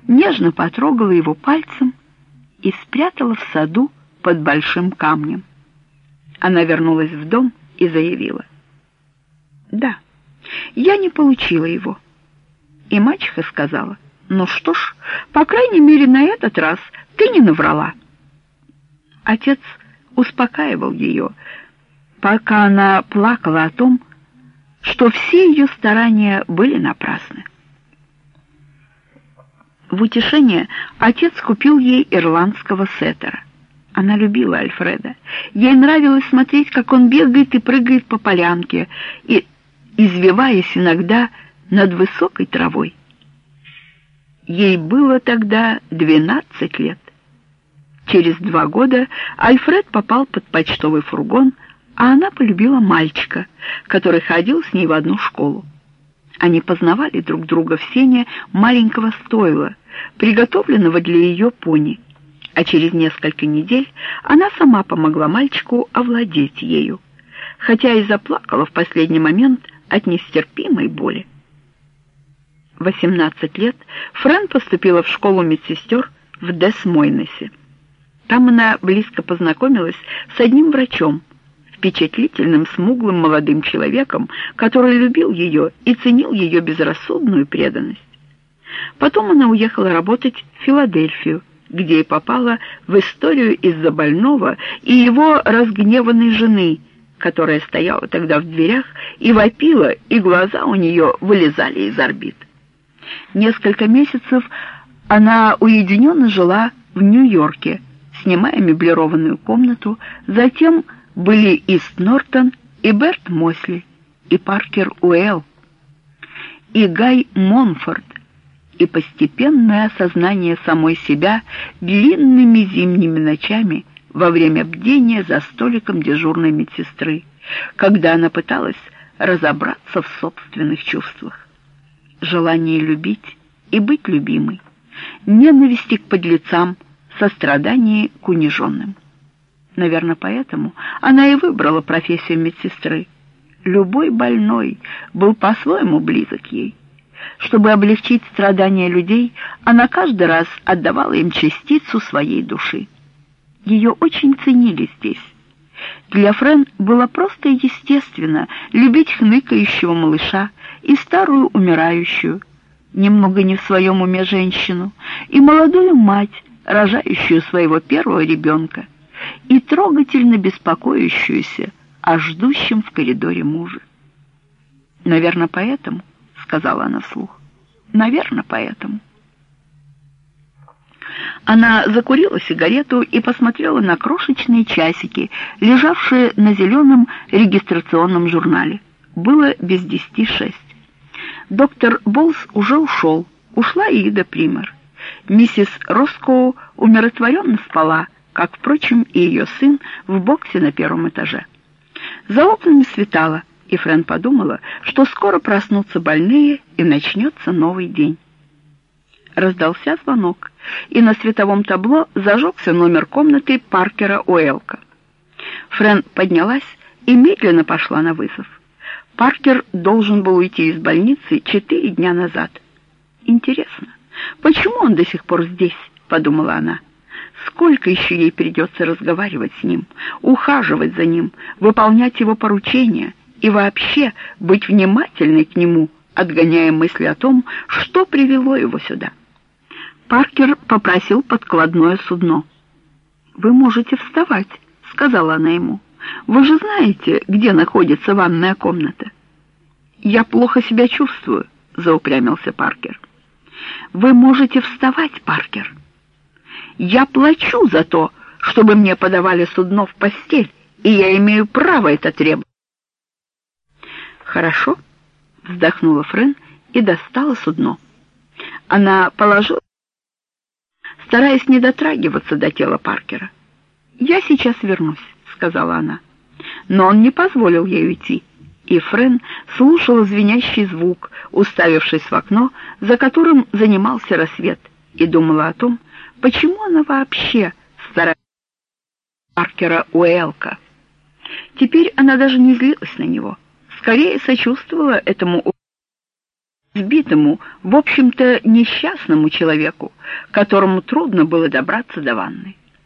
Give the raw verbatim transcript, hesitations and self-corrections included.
нежно потрогала его пальцем и спрятала в саду под большим камнем. Она вернулась в дом и заявила: «Да, я не получила его». И мачеха сказала: «Ну что ж, по крайней мере, на этот раз ты не наврала». Отец успокаивал ее, пока она плакала о том, что все ее старания были напрасны. В утешение отец купил ей ирландского сеттера. Она любила Альфреда. Ей нравилось смотреть, как он бегает и прыгает по полянке, и извиваясь иногда над высокой травой. Ей было тогда двенадцать лет. Через два года Альфред попал под почтовый фургон, а она полюбила мальчика, который ходил с ней в одну школу. Они познавали друг друга в сене маленького стойла, приготовленного для ее пони, а через несколько недель она сама помогла мальчику овладеть ею, хотя и заплакала в последний момент от нестерпимой боли. В восемнадцать лет Фрэн поступила в школу медсестер в Дес-Мойнесе. Там она близко познакомилась с одним врачом, впечатлительным, смуглым молодым человеком, который любил ее и ценил ее безрассудную преданность. Потом она уехала работать в Филадельфию, где и попала в историю из-за больного и его разгневанной жены, которая стояла тогда в дверях и вопила, и глаза у нее вылезали из орбит. Несколько месяцев она уединенно жила в Нью-Йорке, снимая меблированную комнату. Затем были Ист Нортон и Берт Мосли, и Паркер Уэлл, и Гай Монфорд, и постепенное осознание самой себя длинными зимними ночами во время бдения за столиком дежурной медсестры, когда она пыталась разобраться в собственных чувствах. Желание любить и быть любимой, ненависти к подлецам, сострадание к униженным. Наверное, поэтому она и выбрала профессию медсестры. Любой больной был по-своему близок ей. Чтобы облегчить страдания людей, она каждый раз отдавала им частицу своей души. Ее очень ценили здесь. Для Фрэн было просто естественно любить хныкающего малыша и старую умирающую, немного не в своем уме женщину, и молодую мать, рожающую своего первого ребенка, и трогательно беспокоящуюся о ждущем в коридоре муже. «Наверное, поэтому», — сказала она вслух, — «наверное, поэтому». Она закурила сигарету и посмотрела на крошечные часики, лежавшие на зеленом регистрационном журнале. Было без десяти шесть. Доктор Болс уже ушел, ушла и Ида Пример. Миссис Роскоу умиротворенно спала, как, впрочем, и ее сын в боксе на первом этаже. За окнами светало, и Фрэн подумала, что скоро проснутся больные и начнется новый день. Раздался звонок, и на световом табло зажегся номер комнаты Паркера Уэлка. Фрэн поднялась и медленно пошла на вызов. Паркер должен был уйти из больницы четыре дня назад. «Интересно, почему он до сих пор здесь?» — подумала она. «Сколько еще ей придется разговаривать с ним, ухаживать за ним, выполнять его поручения и вообще быть внимательной к нему, отгоняя мысли о том, что привело его сюда?» Паркер попросил подкладное судно. «Вы можете вставать», — сказала она ему. «Вы же знаете, где находится ванная комната». «Я плохо себя чувствую», — заупрямился Паркер. «Вы можете вставать, Паркер. Я плачу за то, чтобы мне подавали судно в постель, и я имею право это требовать». «Хорошо», — вздохнула Фрэн и достала судно. Она положила, стараясь не дотрагиваться до тела Паркера. «Я сейчас вернусь», — сказала она. Но он не позволил ей уйти, и Фрэн слушала звенящий звук, уставившись в окно, за которым занимался рассвет, и думала о том, почему она вообще старается Паркера Уэлка. Теперь она даже не злилась на него, скорее сочувствовала этому избитому, в общем-то, несчастному человеку, которому трудно было добраться до ванны.